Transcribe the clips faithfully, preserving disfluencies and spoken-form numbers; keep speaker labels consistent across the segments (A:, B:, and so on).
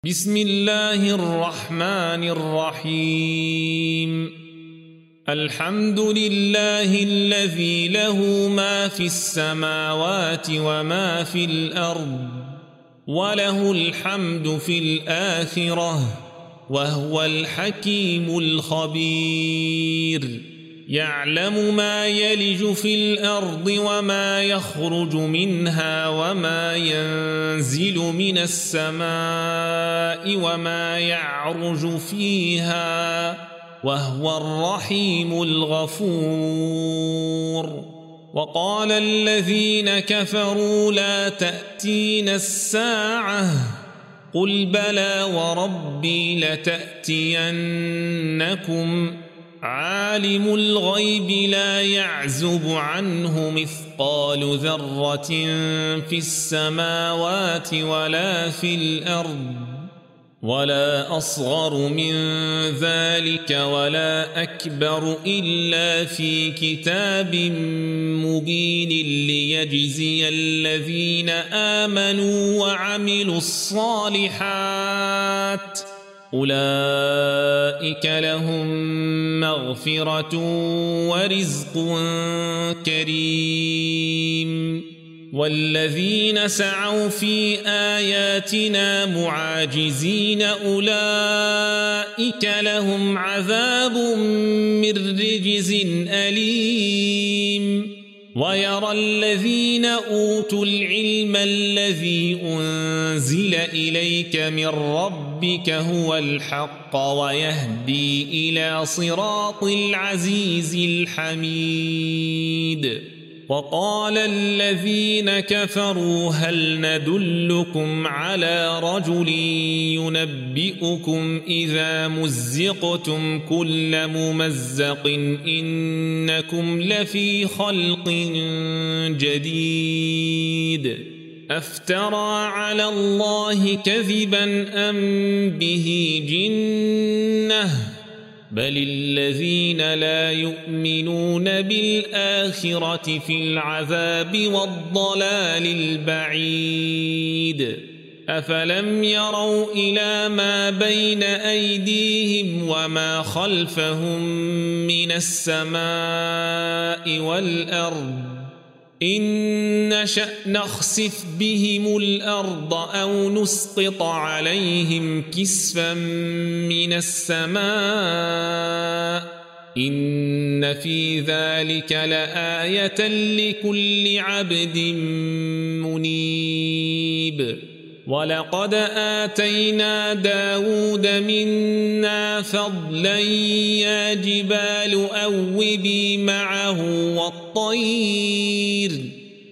A: بسم الله الرحمن الرحيم الحمد لله الذي له ما في السماوات وما في الأرض وله الحمد في الآخرة وهو الحكيم الخبير يعلم ما يلج في الأرض وما يخرج منها وما ينزل من السماء وما يعرج فيها وهو الرحيم الغفور وقال الذين كفروا لا تأتينا الساعة قل بلى وربي لتأتينكم عالم الغيب لا يعزب عنه مثقال ذرة في السماوات ولا في الأرض ولا أصغر من ذلك ولا أكبر إلا في كتاب مبين ليجزي الذين آمنوا وعملوا الصالحات أولئك لهم مغفرة ورزق كريم والذين سعوا في آياتنا معاجزين أولئك لهم عذاب من رجز أليم ويرى الذين أوتوا العلم الذي أنزل إليك من ربك هو الحق ويهدي إلى صراط العزيز الحميد وقال الذين كفروا هل ندلكم على رجل ينبئكم إذا مزقتم كل ممزق إنكم لفي خلق جديد أفترى على الله كذبا أم به جنة بل الذين لا يؤمنون بالآخرة في العذاب والضلال البعيد أفلم يروا إلى ما بين أيديهم وما خلفهم من السماء والأرض إن نشأ نخسف بهم الأرض أو نسقط عليهم كسفا من السماء إن في ذلك لآية لكل عبد منيب ولقد آتينا داود منا فضلا يا جبال أوبي معه والطير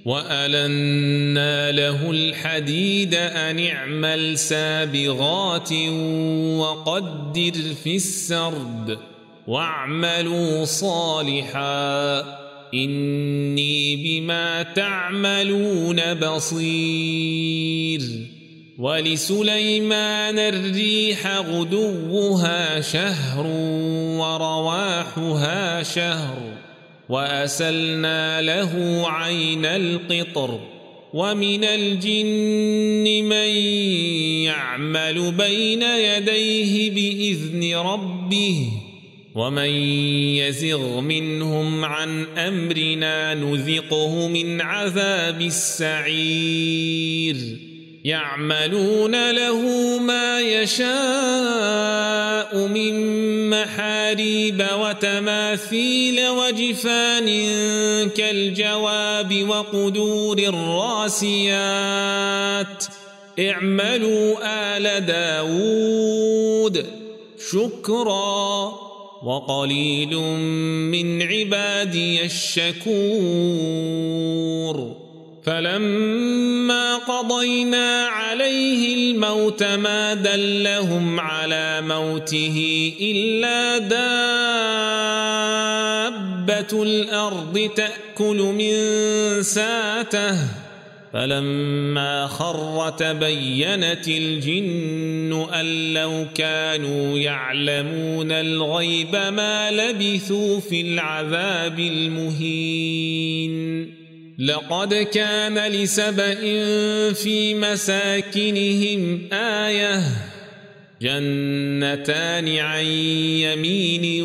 A: وألنا له الحديد أن اعمل سابغات وقدر في السرد واعملوا صالحا إني بما تعملون بصير ولسليمان الريح غدوها شهر ورواحها شهر وأسلنا له عين القطر ومن الجن من يعمل بين يديه بإذن ربه ومن يزغ منهم عن أمرنا نذقه من عذاب السعير يعملون له ما يشاء من محاريب وتماثيل وجفان كالجواب وقدور الراسيات اعملوا آل داود شكرا وقليل من عبادي الشكور فلما قضينا عليه الموت ما دلهم على موته إلا دابة الأرض تأكل من ساته فلما خر تبينت الجن أن لو كانوا يعلمون الغيب ما لبثوا في العذاب المهين لقد كان لسبإ في مساكنهم آية جنتان عن يمين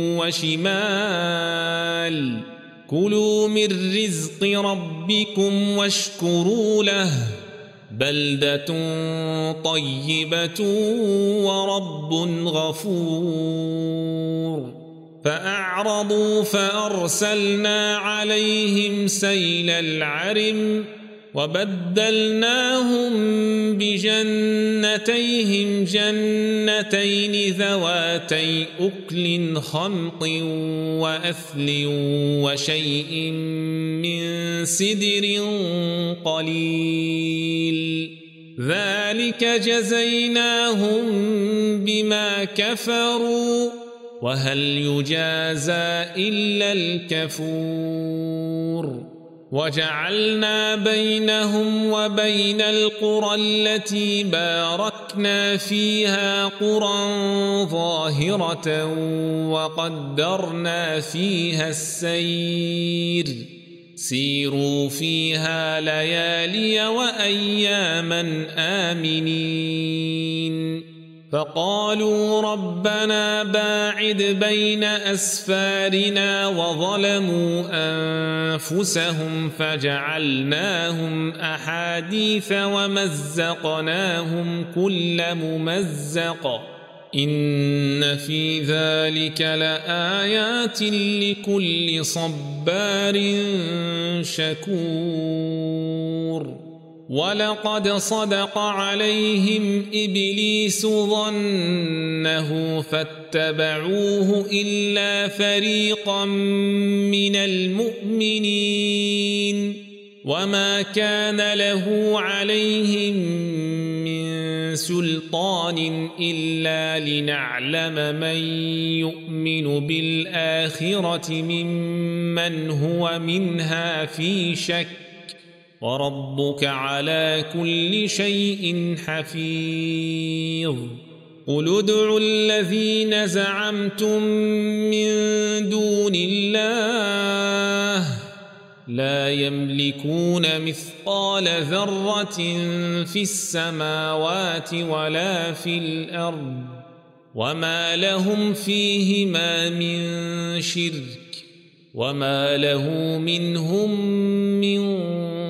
A: وشمال كلوا من رزق ربكم واشكروا له بلدة طيبة ورب غفور فأعرضوا فأرسلنا عليهم سيل العرم وبدلناهم بجنتيهم جنتين ذواتي أكل خمط وأثل وشيء من سدر قليل ذلك جزيناهم بما كفروا وهل يجازى إلا الكفور وجعلنا بينهم وبين القرى التي باركنا فيها قرى ظاهرة وقدرنا فيها السير سيروا فيها ليالي وأياما آمنين فقالوا ربنا باعد بين أسفارنا وظلموا أنفسهم فجعلناهم أحاديث ومزقناهم كل ممزق إن في ذلك لآيات لكل صبار شكور ولقد صدق عليهم إبليس ظنه فاتبعوه إلا فريقا من المؤمنين وما كان له عليهم من سلطان إلا لنعلم من يؤمن بالآخرة ممن هو منها في شك وربك على كل شيء حفيظ قل ادعوا الذين زعمتم من دون الله لا يملكون مثقال ذرة في السماوات ولا في الأرض وما لهم فيهما من شرك وما له منهم من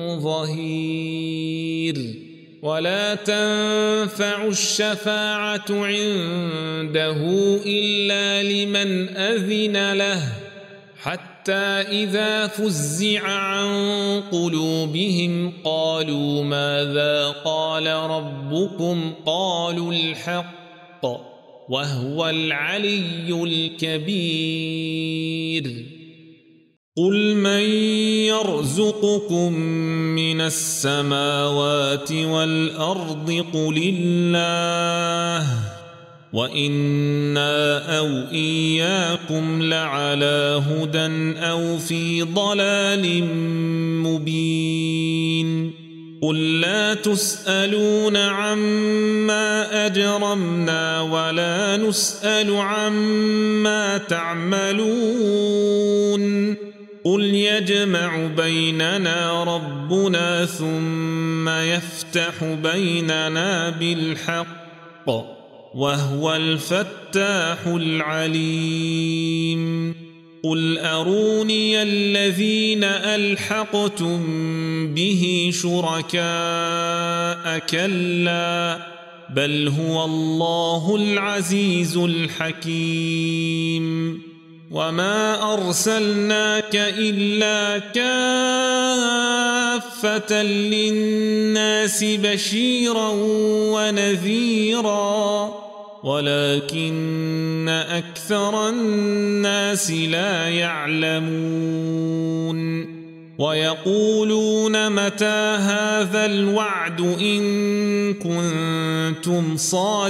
A: ظهير ولا تنفع الشفاعة عنده إلا لمن أذن له حتى إذا فزع عن قلوبهم قالوا ماذا قال ربكم قالوا الحق وهو العلي الكبير قل من يرزقكم من السماوات والأرض قل الله وإنا أو إياكم لعلى هدى أو في ضلال مبين قل لا تسألون عما أجرمنا ولا نسأل عما تعملون قل يجمع بيننا ربنا ثم يفتح بيننا بالحق وهو الفتاح العليم قل أروني الذين ألحقتم به شركاء كلا بل هو الله العزيز الحكيم وما أرسلناك إلا كافة للناس بشيرا ونذيرا ولكن أكثر الناس لا يعلمون ويقولون متى هذا الوعد إن كنتم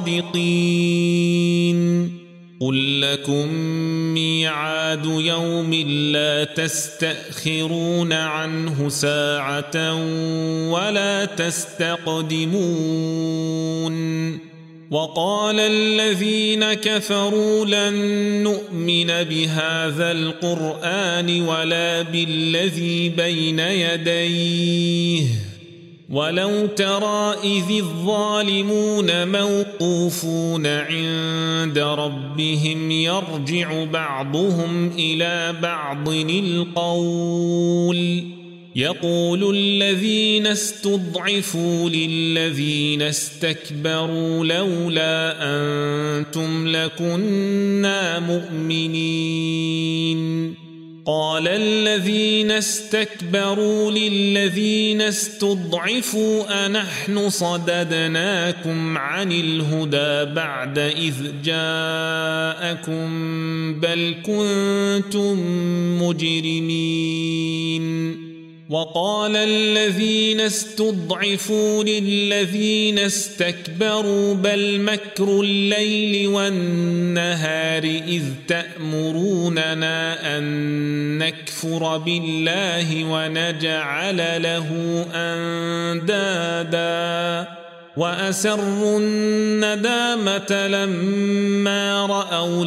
A: صادقين قل لكم ميعاد يوم لا تستأخرون عنه ساعة ولا تستقدمون وقال الذين كفروا لن نؤمن بهذا القرآن ولا بالذي بين يديه ولو ترى إذ الظالمون موقوفون عند ربهم يرجع بعضهم إلى بعض القول يقول الذين استضعفوا للذين استكبروا لولا أنتم لكنا مؤمنين قال الذين استكبروا للذين استضعفوا أنحن صددناكم عن الهدى بعد إذ جاءكم بل كنتم مجرمين وقال الذين استضعفوا للذين استكبروا بل مكر الليل والنهار إذ تأمروننا أن نكفر بالله ونجعل له أندادا وأسروا الندامة لما رأوا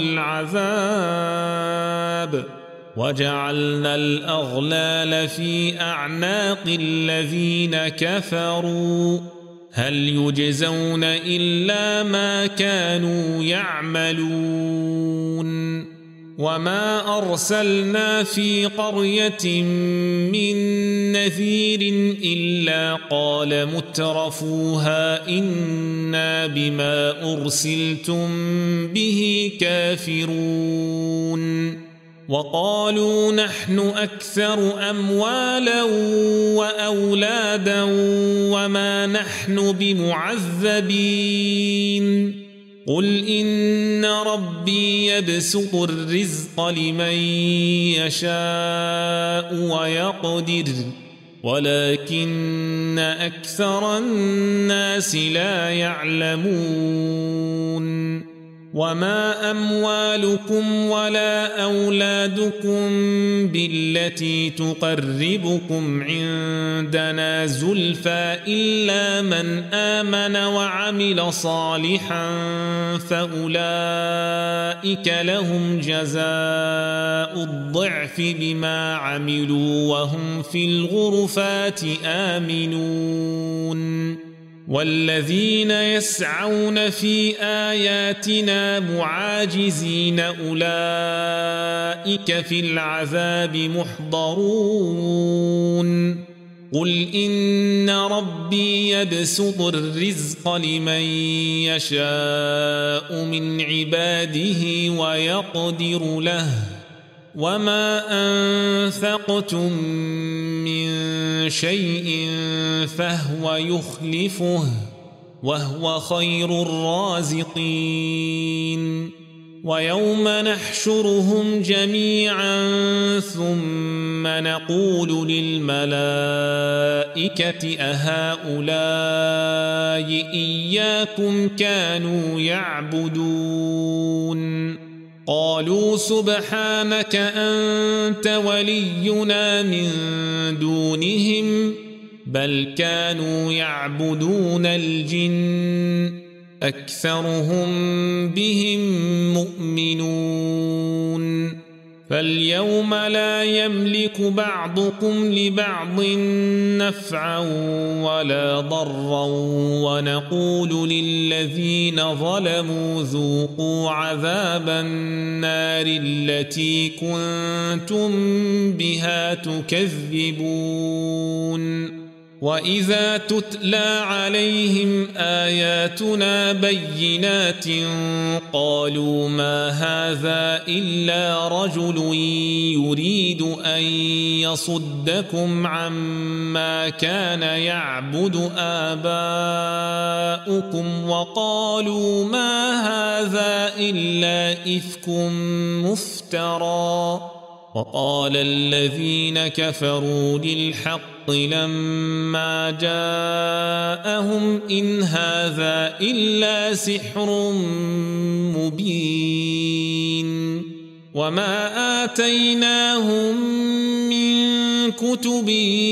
A: العذاب وجعلنا الأغلال في أعناق الذين كفروا هل يجزون إلا ما كانوا يعملون وما أرسلنا في قرية من نذير إلا قال مترفوها إنا بما أرسلتم به كافرون وقالوا نحن أكثر أموالا وأولادا وما نحن بمعذبين قل إن ربي يبسط الرزق لمن يشاء ويقدر ولكن أكثر الناس لا يعلمون وما أموالكم ولا أولادكم بالتي تقربكم عندنا زلفى إلا من آمن وعمل صالحا فأولئك لهم جزاء الضعف بما عملوا وهم في الغرفات آمنون والذين يسعون في آياتنا معاجزين أولئك في العذاب محضرون قل إن ربي يبسط الرزق لمن يشاء من عباده ويقدر له وما أنفقتم من شيء فهو يخلفه وهو خير الرازقين ويوم نحشرهم جميعا ثم نقول للملائكة أهؤلاء إياكم كانوا يعبدون قالوا سبحانك أنت ولينا من دونهم بل كانوا يعبدون الجن أكثرهم بهم مؤمنون فاليوم لا يملك بعضكم لبعض نفعا ولا ضرا ونقول للذين ظلموا ذوقوا عذاب النار التي كنتم بها تكذبون وإذا تتلى عليهم آياتنا بينات قالوا ما هذا إلا رجل يريد أن يصدكم عما كان يعبد آباؤكم وقالوا ما هذا إلا إفك مفترى وقال الذين كفروا للحق لما جاءهم إن هذا إلا سحر مبين وما آتيناهم من كتب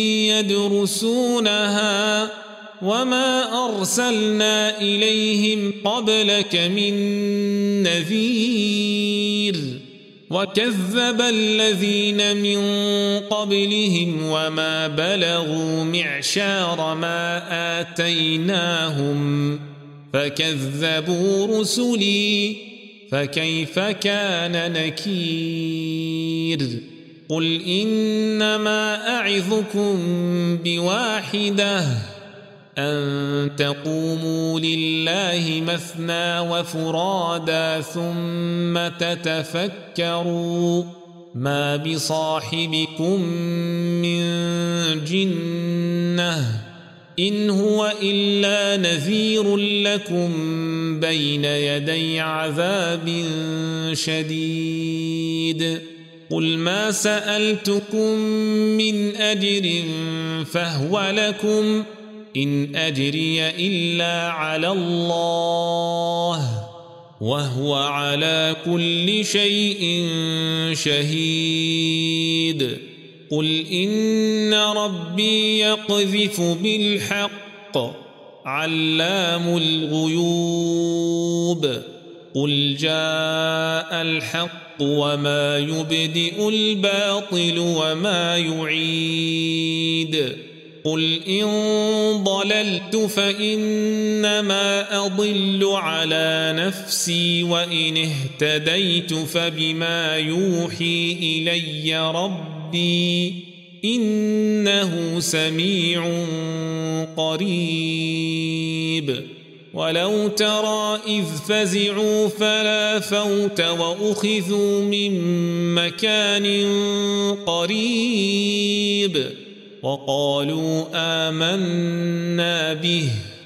A: يدرسونها وما أرسلنا إليهم قبلك من نذير وكذب الذين من قبلهم وما بلغوا معشار ما آتيناهم فكذبوا رسلي فكيف كان نكير قل إنما أعظكم بواحدة أن تقوموا لله مثنى وفرادا ثم تتفكروا ما بصاحبكم من جنة إن هو إلا نذير لكم بين يدي عذاب شديد قل ما سألتكم من أجر فهو لكم إن أجري إلا على الله وهو على كل شيء شهيد قل إن ربي يقذف بالحق علام الغيوب قل جاء الحق وما يبدئ الباطل وما يعيد قل إن ضللت فإنما أضل على نفسي وإن اهتديت فبما يوحي إلي ربي إنه سميع قريب ولو ترى إذ فزعوا فلا فوت وأخذوا من مكان قريب وقالوا آمنا به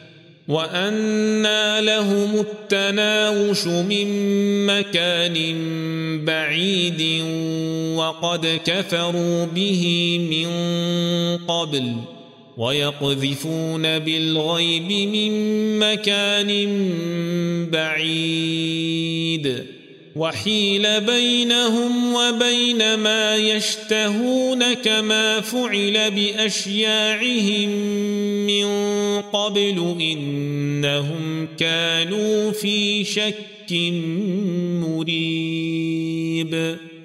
A: وأنى لهم التناوش من مكان بعيد وقد كفروا به من قبل ويقذفون بالغيب من مكان بعيد وحيل بينهم وبين ما يشتهون كما فعل بأشياعهم من قبل إنهم كانوا في شك مريب.